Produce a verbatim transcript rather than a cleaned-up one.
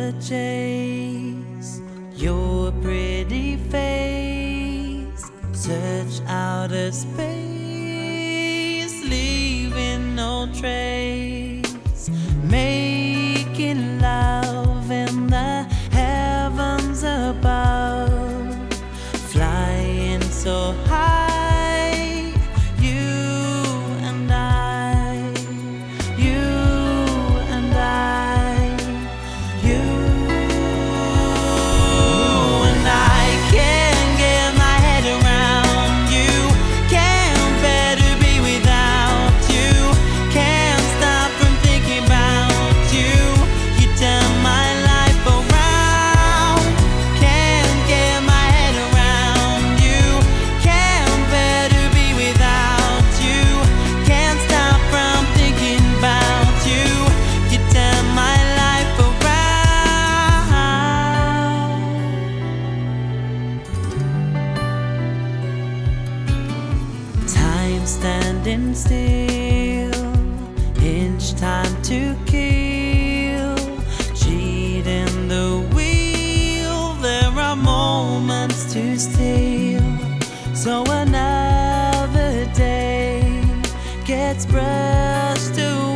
the chase. Your pretty face, search outer space, leaving no trace. Making love in the heavens above, flying so high, you and I, you and I, you and I can't get my head around you, can't bear to be without you, can't stop from thinking about you, you turn my life around, can't get my head around you, can't bear to be without you, can't stop from thinking about you, you turn my life around. Time standing still, inch time to kill, cheating the wheel, there are moments to steal. So another day gets brushed away.